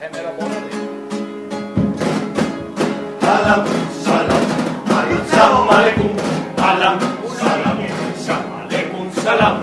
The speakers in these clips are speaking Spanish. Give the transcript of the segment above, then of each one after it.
me lo pone bien. Salam, salam, salam aleikum, salam, salam, salam aleikum, salam.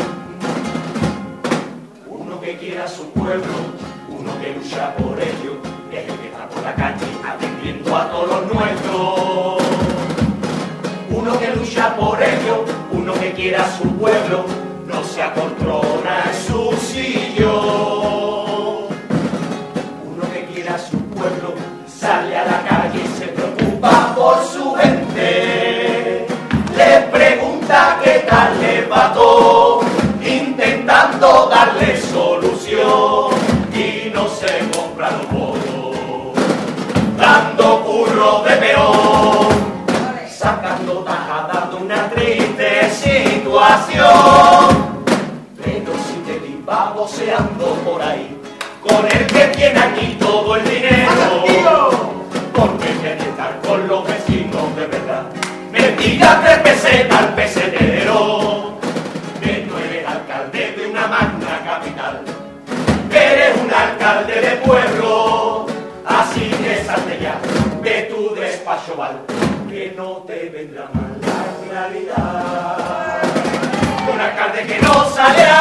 Uno que quiera su pueblo, uno que lucha por ello, es el que está por la calle atendiendo a todos los nuestros. Uno que lucha por ello, uno que quiera su pueblo, no se acoltrona en su sillón. Uno que quiera su pueblo, sale a la calle y se preocupa por su gente. Le pregunta qué tal le va todo, intentando darle solución, y no se compra los votos, dando curro de peón, sacando tajadas de una triste situación. Pero si te va voceando por ahí, con el que tiene aquí todo el dinero, porque quiere estar con los vecinos de verdad. Mentira, 3 pesetas al pesetero, que no eres alcalde de una magna capital, eres un alcalde de pueblo, así que salte ya de tu despacho, Val, que no te vendrá mal la claridad. Un alcalde que no sale a